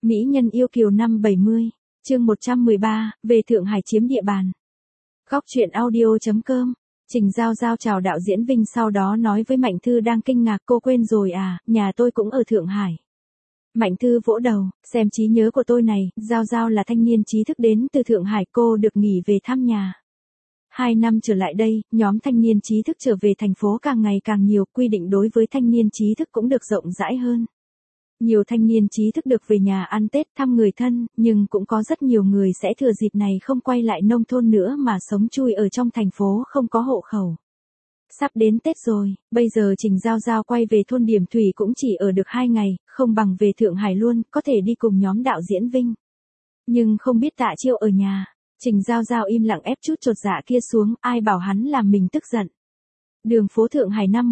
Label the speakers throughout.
Speaker 1: Mỹ nhân yêu kiều năm 70, chương 113, về Thượng Hải chiếm địa bàn. Góc truyện audio.com. Trình Giao Giao chào đạo diễn Vinh, sau đó nói với Mạnh Thư đang kinh ngạc: cô quên rồi à, nhà tôi cũng ở Thượng Hải. Mạnh Thư vỗ đầu: xem trí nhớ của tôi này, Giao Giao là thanh niên trí thức đến từ Thượng Hải, cô được nghỉ về thăm nhà. 2 năm trở lại đây, nhóm thanh niên trí thức trở về thành phố càng ngày càng nhiều, quy định đối với thanh niên trí thức cũng được rộng rãi hơn. Nhiều thanh niên trí thức được về nhà ăn Tết thăm người thân, nhưng cũng có rất nhiều người sẽ thừa dịp này không quay lại nông thôn nữa mà sống chui ở trong thành phố không có hộ khẩu. Sắp đến Tết rồi, bây giờ Trình Giao Giao quay về thôn Điểm Thủy cũng chỉ ở được 2 ngày, không bằng về Thượng Hải luôn, có thể đi cùng nhóm đạo diễn Vinh. Nhưng không biết Tạ Chiêu ở nhà. Trình Giao Giao im lặng ép chút chột dạ kia xuống, ai bảo hắn làm mình tức giận. Đường phố Thượng Hải năm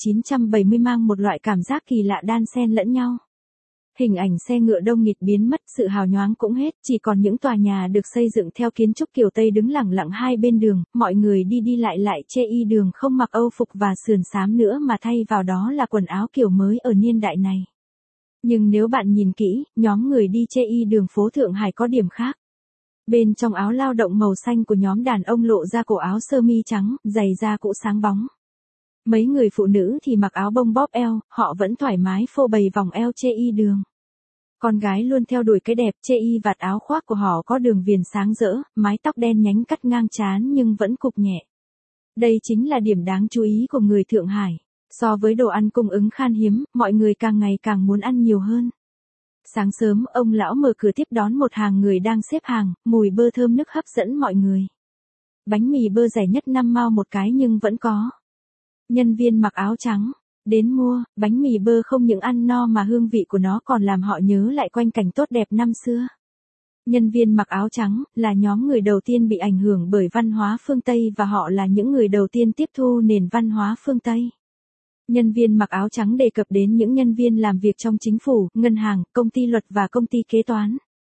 Speaker 1: 1970 mang một loại cảm giác kỳ lạ đan xen lẫn nhau. Hình ảnh xe ngựa đông nghịt biến mất, sự hào nhoáng cũng hết, chỉ còn những tòa nhà được xây dựng theo kiến trúc kiểu Tây đứng lẳng lặng hai bên đường, mọi người đi đi lại chê y đường không mặc âu phục và sườn xám nữa mà thay vào đó là quần áo kiểu mới ở niên đại này. Nhưng nếu bạn nhìn kỹ, nhóm người đi chê y đường phố Thượng Hải có điểm khác. Bên trong áo lao động màu xanh của nhóm đàn ông lộ ra cổ áo sơ mi trắng, giày da cũ sáng bóng. Mấy người phụ nữ thì mặc áo bông bóp eo, họ vẫn thoải mái phô bày vòng eo chê y đường. Con gái luôn theo đuổi cái đẹp, chê y vạt áo khoác của họ có đường viền sáng rỡ, mái tóc đen nhánh cắt ngang trán nhưng vẫn cục nhẹ. Đây chính là điểm đáng chú ý của người Thượng Hải. So với đồ ăn cung ứng khan hiếm, mọi người càng ngày càng muốn ăn nhiều hơn. Sáng sớm, ông lão mở cửa tiếp đón một hàng người đang xếp hàng, mùi bơ thơm nức hấp dẫn mọi người. Bánh mì bơ rẻ nhất 5 mao một cái nhưng vẫn có. Nhân viên mặc áo trắng đến mua, bánh mì bơ không những ăn no mà hương vị của nó còn làm họ nhớ lại quanh cảnh tốt đẹp năm xưa. Nhân viên mặc áo trắng là nhóm người đầu tiên bị ảnh hưởng bởi văn hóa phương Tây và họ là những người đầu tiên tiếp thu nền văn hóa phương Tây. Nhân viên mặc áo trắng đề cập đến những nhân viên làm việc trong chính phủ, ngân hàng, công ty luật và công ty kế toán.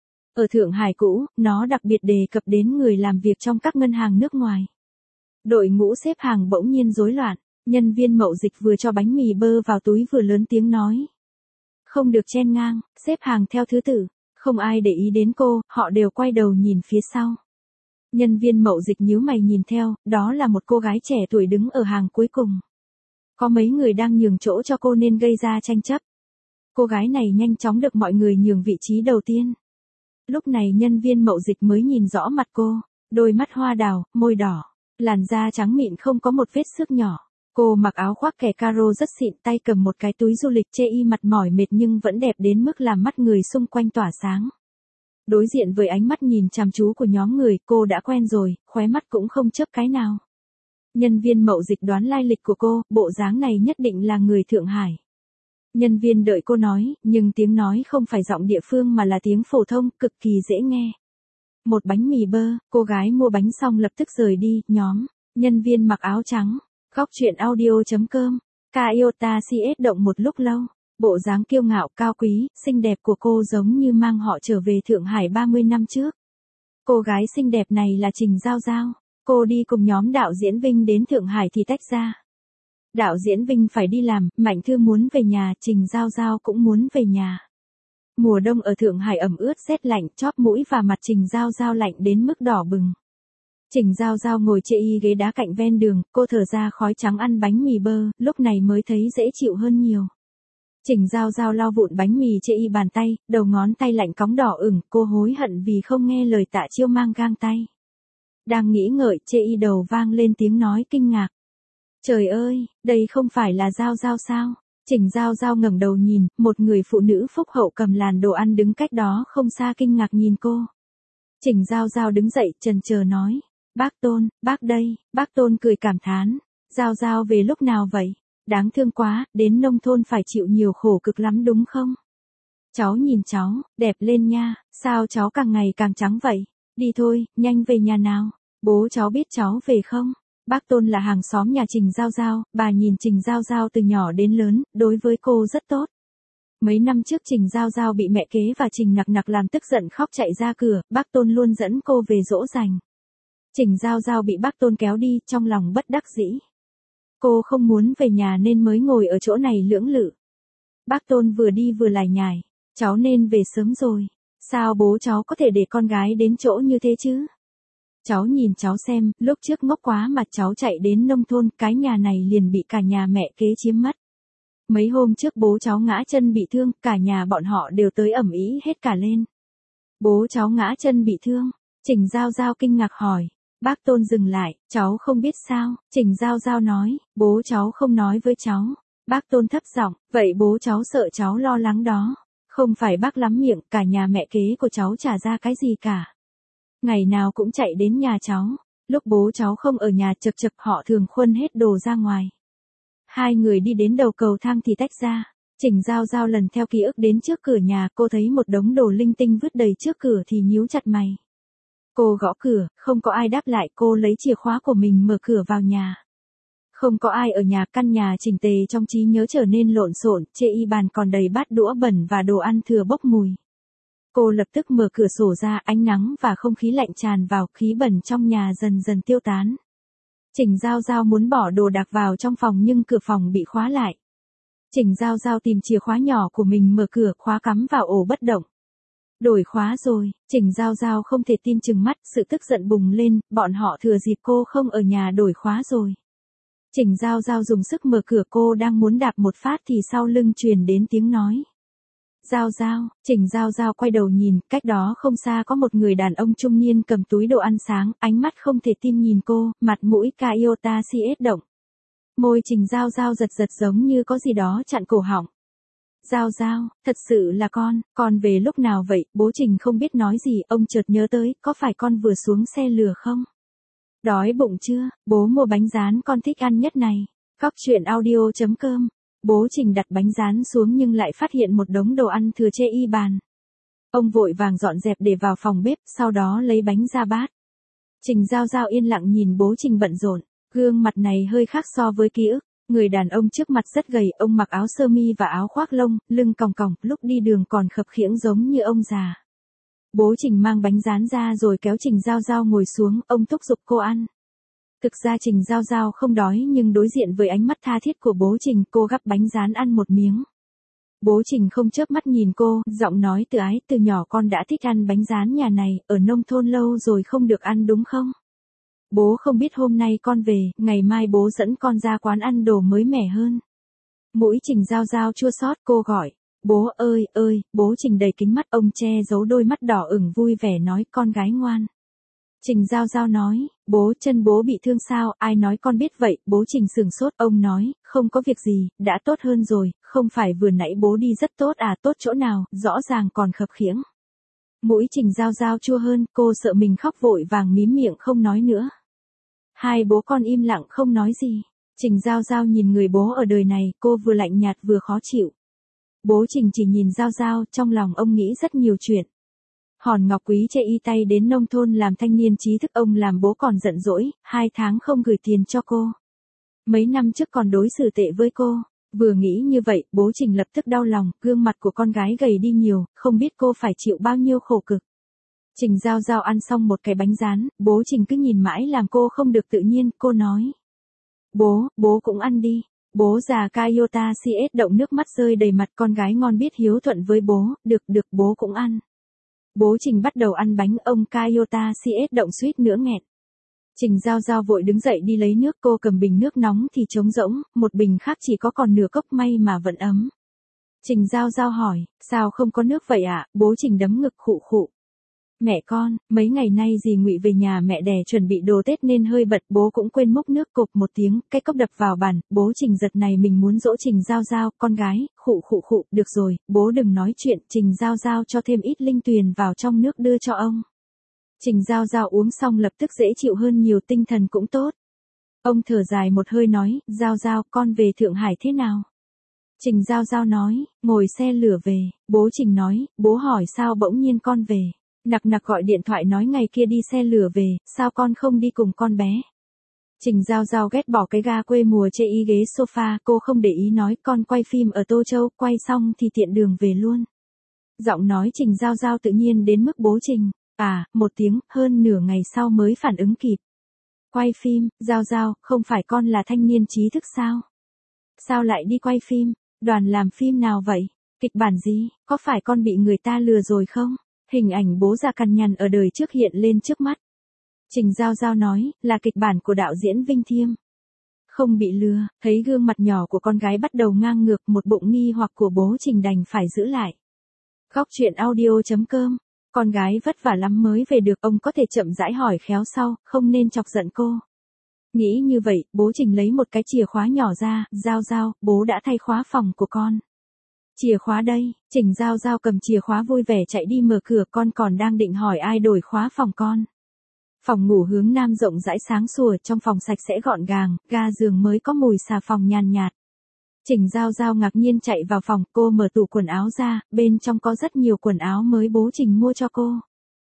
Speaker 1: Ở Thượng Hải cũ, nó đặc biệt đề cập đến người làm việc trong các ngân hàng nước ngoài. Đội ngũ xếp hàng bỗng nhiên rối loạn, nhân viên mậu dịch vừa cho bánh mì bơ vào túi vừa lớn tiếng nói: không được chen ngang, xếp hàng theo thứ tự. Không ai để ý đến cô, họ đều quay đầu nhìn phía sau. Nhân viên mậu dịch nhíu mày nhìn theo, đó là một cô gái trẻ tuổi đứng ở hàng cuối cùng. Có mấy người đang nhường chỗ cho cô nên gây ra tranh chấp. Cô gái này nhanh chóng được mọi người nhường vị trí đầu tiên. Lúc này nhân viên mậu dịch mới nhìn rõ mặt cô, đôi mắt hoa đào, môi đỏ, làn da trắng mịn không có một vết xước nhỏ. Cô mặc áo khoác kẻ caro rất xịn, tay cầm một cái túi du lịch, chê y mặt mỏi mệt nhưng vẫn đẹp đến mức làm mắt người xung quanh tỏa sáng. Đối diện với ánh mắt nhìn chăm chú của nhóm người, cô đã quen rồi, khóe mắt cũng không chớp cái nào. Nhân viên mậu dịch đoán lai lịch của cô, bộ dáng này nhất định là người Thượng Hải. Nhân viên đợi cô nói, nhưng tiếng nói không phải giọng địa phương mà là tiếng phổ thông, cực kỳ dễ nghe. Một bánh mì bơ, cô gái mua bánh xong lập tức rời đi, nhóm nhân viên mặc áo trắng. Góc truyện audio.com. Kaiota CS động một lúc lâu. Bộ dáng kiêu ngạo, cao quý, xinh đẹp của cô giống như mang họ trở về Thượng Hải 30 năm trước. Cô gái xinh đẹp này là Trình Giao Giao. Cô đi cùng nhóm đạo diễn Vinh đến Thượng Hải thì tách ra. Đạo diễn Vinh phải đi làm, Mạnh Thư muốn về nhà, Trình Giao Giao cũng muốn về nhà. Mùa đông ở Thượng Hải ẩm ướt rét lạnh, chóp mũi và mặt Trình Giao Giao lạnh đến mức đỏ bừng. Trình Giao Giao ngồi chê y ghế đá cạnh ven đường, cô thở ra khói trắng ăn bánh mì bơ, lúc này mới thấy dễ chịu hơn nhiều. Trình Giao Giao lau vụn bánh mì chê y bàn tay, đầu ngón tay lạnh cóng đỏ ửng, cô hối hận vì không nghe lời Tạ Chiêu mang gang tay. Đang nghĩ ngợi, chê y đầu vang lên tiếng nói kinh ngạc. Trời ơi, đây không phải là Giao Giao sao? Trình Giao Giao ngẩng đầu nhìn, một người phụ nữ phúc hậu cầm làn đồ ăn đứng cách đó không xa kinh ngạc nhìn cô. Trình Giao Giao đứng dậy, chần chờ nói: bác Tôn, bác đây. Bác Tôn cười cảm thán: Giao Giao về lúc nào vậy? Đáng thương quá, đến nông thôn phải chịu nhiều khổ cực lắm đúng không? Cháu nhìn cháu, đẹp lên nha, sao cháu càng ngày càng trắng vậy? Đi thôi, nhanh về nhà nào. Bố cháu biết cháu về không? Bác Tôn là hàng xóm nhà Trình Giao Giao, bà nhìn Trình Giao Giao từ nhỏ đến lớn, đối với cô rất tốt. Mấy năm trước Trình Giao Giao bị mẹ kế và Trình Nặc Nặc làm tức giận khóc chạy ra cửa, bác Tôn luôn dẫn cô về dỗ dành. Trình Giao Giao bị bác Tôn kéo đi, trong lòng bất đắc dĩ. Cô không muốn về nhà nên mới ngồi ở chỗ này lưỡng lự. Bác Tôn vừa đi vừa lải nhải: Cháu nên về sớm rồi. Sao bố cháu có thể để con gái đến chỗ như thế chứ? Cháu nhìn cháu xem, lúc trước ngốc quá mà cháu chạy đến nông thôn, cái nhà này liền bị cả nhà mẹ kế chiếm mất. Mấy hôm trước bố cháu ngã chân bị thương, cả nhà bọn họ đều tới ầm ĩ hết cả lên. Bố cháu ngã chân bị thương. Trình Giao Giao kinh ngạc hỏi. Bác Tôn dừng lại, cháu không biết sao, Trình Giao Giao nói, bố cháu không nói với cháu. Bác Tôn thấp giọng, vậy bố cháu sợ cháu lo lắng đó. Không phải bác lắm miệng, cả nhà mẹ kế của cháu chả ra cái gì cả. Ngày nào cũng chạy đến nhà cháu, lúc bố cháu không ở nhà chật chật họ thường khuân hết đồ ra ngoài. Hai người đi đến đầu cầu thang thì tách ra. Trình Giao Giao lần theo ký ức đến trước cửa nhà, cô thấy một đống đồ linh tinh vứt đầy trước cửa thì nhíu chặt mày. Cô gõ cửa, không có ai đáp lại, cô lấy chìa khóa của mình mở cửa vào nhà. Không có ai ở nhà, căn nhà chỉnh tề trong trí nhớ trở nên lộn xộn, chê y bàn còn đầy bát đũa bẩn và đồ ăn thừa bốc mùi. Cô lập tức mở cửa sổ ra, ánh nắng và không khí lạnh tràn vào, khí bẩn trong nhà dần dần tiêu tán. Trình Giao Giao muốn bỏ đồ đạc vào trong phòng nhưng cửa phòng bị khóa lại. Trình Giao Giao tìm chìa khóa nhỏ của mình mở cửa, khóa cắm vào ổ bất động. Đổi khóa rồi, Trình Giao Giao không thể tin chừng mắt, sự tức giận bùng lên, bọn họ thừa dịp cô không ở nhà đổi khóa rồi. Trình Giao Giao dùng sức mở cửa, cô đang muốn đạp một phát thì sau lưng truyền đến tiếng nói. Giao Giao, Trình Giao Giao quay đầu nhìn, cách đó không xa có một người đàn ông trung niên cầm túi đồ ăn sáng, ánh mắt không thể tin nhìn cô, mặt mũi Kyota CS động. Môi Trình Giao Giao giật giật giống như có gì đó chặn cổ họng. Giao Giao, thật sự là con về lúc nào vậy? Bố Trình không biết nói gì, ông chợt nhớ tới, có phải con vừa xuống xe lửa không? Đói bụng chưa? Bố mua bánh rán con thích ăn nhất này. Cóc truyện audio.com. Bố Trình đặt bánh rán xuống nhưng lại phát hiện một đống đồ ăn thừa chê y bàn. Ông vội vàng dọn dẹp để vào phòng bếp, sau đó lấy bánh ra bát. Trình Giao Giao yên lặng nhìn bố Trình bận rộn, gương mặt này hơi khác so với ký ức. Người đàn ông trước mặt rất gầy, ông mặc áo sơ mi và áo khoác lông, lưng còng còng, lúc đi đường còn khập khiễng giống như ông già. Bố Trình mang bánh rán ra rồi kéo Trình Giao Giao ngồi xuống, ông thúc giục cô ăn. Thực ra Trình Giao Giao không đói nhưng đối diện với ánh mắt tha thiết của bố Trình, cô gắp bánh rán ăn một miếng. Bố Trình không chớp mắt nhìn cô, giọng nói từ ái, từ nhỏ con đã thích ăn bánh rán nhà này, ở nông thôn lâu rồi không được ăn đúng không? Bố không biết hôm nay con về, ngày mai bố dẫn con ra quán ăn đồ mới mẻ hơn. Mũi Trình Giao Giao chua xót, cô gọi. Bố ơi, bố Trình đầy kính mắt, ông che giấu đôi mắt đỏ ửng vui vẻ nói, con gái ngoan. Trình Giao Giao nói, bố, chân bố bị thương sao, ai nói con biết vậy? Bố Trình sửng sốt, ông nói, không có việc gì, đã tốt hơn rồi, không phải vừa nãy bố đi rất tốt à? Tốt chỗ nào, rõ ràng còn khập khiễng. Mũi Trình Giao Giao chua hơn, cô sợ mình khóc vội vàng mím miệng không nói nữa. Hai bố con im lặng không nói gì. Trình Giao Giao nhìn người bố ở đời này, cô vừa lạnh nhạt vừa khó chịu. Bố Trình chỉ nhìn Giao Giao, trong lòng ông nghĩ rất nhiều chuyện. Hòn Ngọc Quý chê y tay đến nông thôn làm thanh niên trí thức, ông làm bố còn giận dỗi, 2 tháng không gửi tiền cho cô. Mấy năm trước còn đối xử tệ với cô. Vừa nghĩ như vậy, bố Trình lập tức đau lòng, gương mặt của con gái gầy đi nhiều, không biết cô phải chịu bao nhiêu khổ cực. Trình Giao Giao ăn xong một cái bánh rán, bố Trình cứ nhìn mãi làm cô không được tự nhiên, cô nói. Bố cũng ăn đi. Bố già Kyota CS động, nước mắt rơi đầy mặt, con gái ngon biết hiếu thuận với bố, được, bố cũng ăn. Bố Trình bắt đầu ăn bánh, ông Kyota CS động suýt nữa nghẹn. Trình Giao Giao vội đứng dậy đi lấy nước, cô cầm bình nước nóng thì trống rỗng, một bình khác chỉ có còn nửa cốc, may mà vẫn ấm. Trình Giao Giao hỏi, sao không có nước vậy ạ? Bố Trình đấm ngực khụ khụ. Mẹ con, mấy ngày nay dì Ngụy về nhà mẹ đẻ chuẩn bị đồ Tết nên hơi bận, bố cũng quên múc nước, cộp một tiếng, cái cốc đập vào bàn, bố Trình giật này mình muốn dỗ Trình Giao Giao, con gái, khụ, được rồi, bố đừng nói chuyện, Trình Giao Giao cho thêm ít linh tuyền vào trong nước đưa cho ông. Trình Giao Giao uống xong lập tức dễ chịu hơn nhiều, tinh thần cũng tốt. Ông thở dài một hơi nói, Giao Giao, con về Thượng Hải thế nào? Trình Giao Giao nói, ngồi xe lửa về. Bố Trình nói, bố hỏi sao bỗng nhiên con về. Nặc gọi điện thoại nói ngày kia đi xe lửa về, sao con không đi cùng con bé? Trình Giao Giao ghét bỏ cái ga quê mùa chê y ghế sofa, cô không để ý nói, con quay phim ở Tô Châu, quay xong thì tiện đường về luôn. Giọng nói Trình Giao Giao tự nhiên đến mức bố Trình, một tiếng, hơn nửa ngày sau mới phản ứng kịp. Quay phim, Giao Giao, không phải con là thanh niên trí thức sao? Sao lại đi quay phim? Đoàn làm phim nào vậy? Kịch bản gì, có phải con bị người ta lừa rồi không? Hình ảnh bố già cằn nhằn ở đời trước hiện lên trước mắt. Trình Giao Giao nói, là kịch bản của đạo diễn Vinh Thiêm. Không bị lừa, thấy gương mặt nhỏ của con gái bắt đầu ngang ngược, một bụng nghi hoặc của bố Trình đành phải giữ lại. Góc truyện audio.com. Con gái vất vả lắm mới về được, ông có thể chậm rãi hỏi khéo sau, không nên chọc giận cô. Nghĩ như vậy, bố Trình lấy một cái chìa khóa nhỏ ra, Giao Giao, bố đã thay khóa phòng của con. Chìa khóa đây, Trình Giao Giao cầm chìa khóa vui vẻ chạy đi mở cửa, con còn đang định hỏi ai đổi khóa phòng con. Phòng ngủ hướng nam rộng rãi sáng sủa, trong phòng sạch sẽ gọn gàng, ga giường mới có mùi xà phòng nhàn nhạt. Trình Giao Giao ngạc nhiên chạy vào phòng, cô mở tủ quần áo ra, bên trong có rất nhiều quần áo mới bố Trình mua cho cô.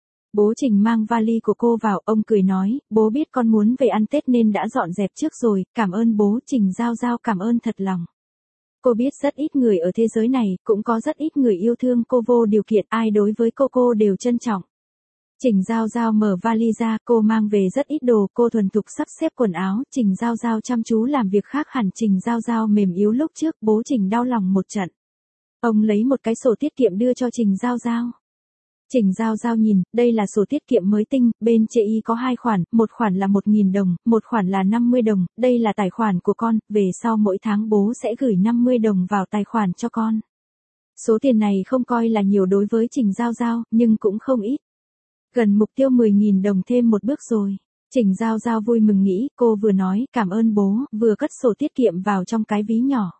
Speaker 1: Bố Trình mang vali của cô vào, ông cười nói, bố biết con muốn về ăn Tết nên đã dọn dẹp trước rồi, cảm ơn bố. Trình Giao Giao cảm ơn thật lòng. Cô biết rất ít người ở thế giới này, cũng có rất ít người yêu thương cô vô điều kiện, ai đối với cô đều trân trọng. Trình Giao Giao mở vali ra, cô mang về rất ít đồ, cô thuần thục sắp xếp quần áo, Trình Giao Giao chăm chú làm việc khác hẳn. Trình Giao Giao mềm yếu lúc trước, bố Trình đau lòng một trận. Ông lấy một cái sổ tiết kiệm đưa cho Trình Giao Giao. Trình Giao Giao nhìn, đây là sổ tiết kiệm mới tinh, bên chữ y có 2 khoản, một khoản là 1.000 đồng, một khoản là 50 đồng, đây là tài khoản của con, về sau mỗi tháng bố sẽ gửi 50 đồng vào tài khoản cho con. Số tiền này không coi là nhiều đối với Trình Giao Giao, nhưng cũng không ít. Gần mục tiêu 10.000 đồng thêm một bước rồi. Trình Giao Giao vui mừng nghĩ, cô vừa nói, cảm ơn bố, vừa cất sổ tiết kiệm vào trong cái ví nhỏ.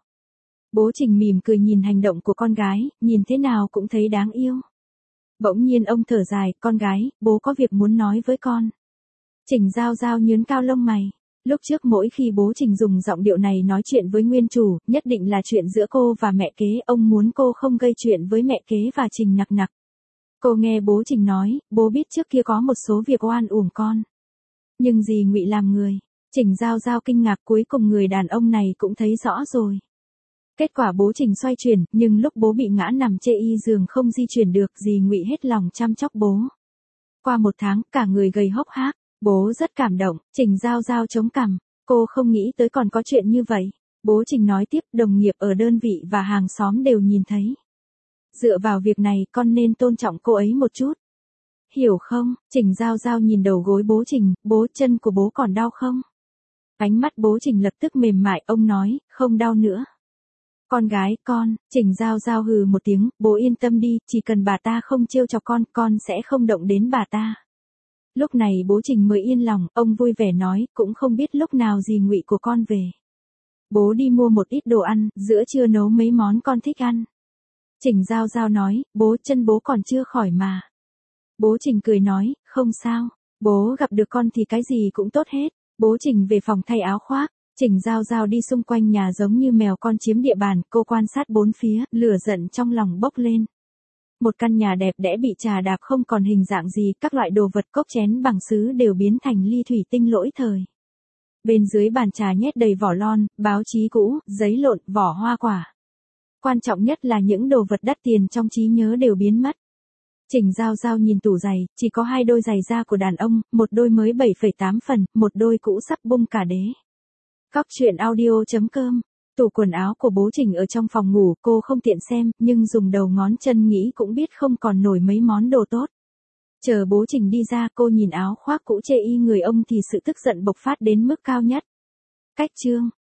Speaker 1: Bố Trình mỉm cười nhìn hành động của con gái, nhìn thế nào cũng thấy đáng yêu. Bỗng nhiên ông thở dài, con gái, bố có việc muốn nói với con. Trình Giao Giao nhướng cao lông mày. Lúc trước mỗi khi bố Trình dùng giọng điệu này nói chuyện với nguyên chủ, nhất định là chuyện giữa cô và mẹ kế, ông muốn cô không gây chuyện với mẹ kế và Trình Nặc Nặc. Cô nghe bố Trình nói, bố biết trước kia có một số việc oan uổng con. Nhưng dì Ngụy làm người. Trình Giao Giao kinh ngạc, cuối cùng người đàn ông này cũng thấy rõ rồi. Kết quả bố Trình xoay chuyển, nhưng lúc bố bị ngã nằm chê y giường không di chuyển được, dì Ngụy hết lòng chăm sóc bố. Qua 1 tháng, cả người gầy hốc hác, bố rất cảm động. Trình Giao Giao chống cằm, cô không nghĩ tới còn có chuyện như vậy. Bố Trình nói tiếp, đồng nghiệp ở đơn vị và hàng xóm đều nhìn thấy. Dựa vào việc này, con nên tôn trọng cô ấy một chút. Hiểu không? Trình Giao Giao nhìn đầu gối bố Trình, bố, chân của bố còn đau không? Ánh mắt bố Trình lập tức mềm mại, ông nói, không đau nữa. Con gái, con. Trình Giao Giao hừ một tiếng, bố yên tâm đi, chỉ cần bà ta không trêu chọc con sẽ không động đến bà ta. Lúc này bố Trình mới yên lòng, ông vui vẻ nói, cũng không biết lúc nào dì Ngụy của con về. Bố đi mua một ít đồ ăn, giữa trưa nấu mấy món con thích ăn. Trình Giao Giao nói, bố, chân bố còn chưa khỏi mà. Bố Trình cười nói, không sao, bố gặp được con thì cái gì cũng tốt hết. Bố Trình về phòng thay áo khoác. Trình Giao Giao đi xung quanh nhà giống như mèo con chiếm địa bàn, cô quan sát bốn phía, lửa giận trong lòng bốc lên. Một căn nhà đẹp đẽ bị trà đạp không còn hình dạng gì, các loại đồ vật cốc chén bằng sứ đều biến thành ly thủy tinh lỗi thời. Bên dưới bàn trà nhét đầy vỏ lon, báo chí cũ, giấy lộn, vỏ hoa quả. Quan trọng nhất là những đồ vật đắt tiền trong trí nhớ đều biến mất. Trình Giao Giao nhìn tủ giày, chỉ có 2 đôi giày da của đàn ông, một đôi mới 7,8 phần, một đôi cũ sắp bung cả đế. Góc truyện audio.com. Tủ quần áo của bố Trình ở trong phòng ngủ, cô không tiện xem, nhưng dùng đầu ngón chân nghĩ cũng biết không còn nổi mấy món đồ tốt. Chờ bố Trình đi ra, cô nhìn áo khoác cũ chê y người ông thì sự tức giận bộc phát đến mức cao nhất. Cách chương.